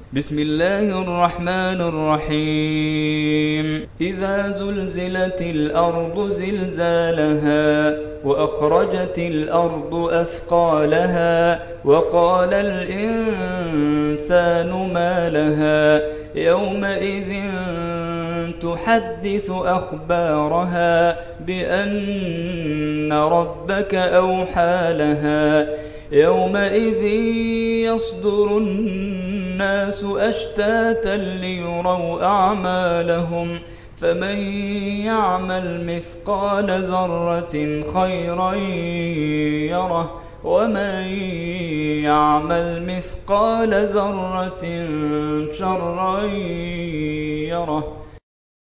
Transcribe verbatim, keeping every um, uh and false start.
بسم الله الرحمن الرحيم إذا زلزلت الأرض زلزالها وأخرجت الأرض أثقالها وقال الإنسان ما لها يومئذ تحدث أخبارها بأن ربك أوحى لها يومئذ يصدر الناس أشتاتا ليروا أعمالهم فمن يعمل مثقال ذرة خيرا يره ومن يعمل مثقال ذرة شرا يره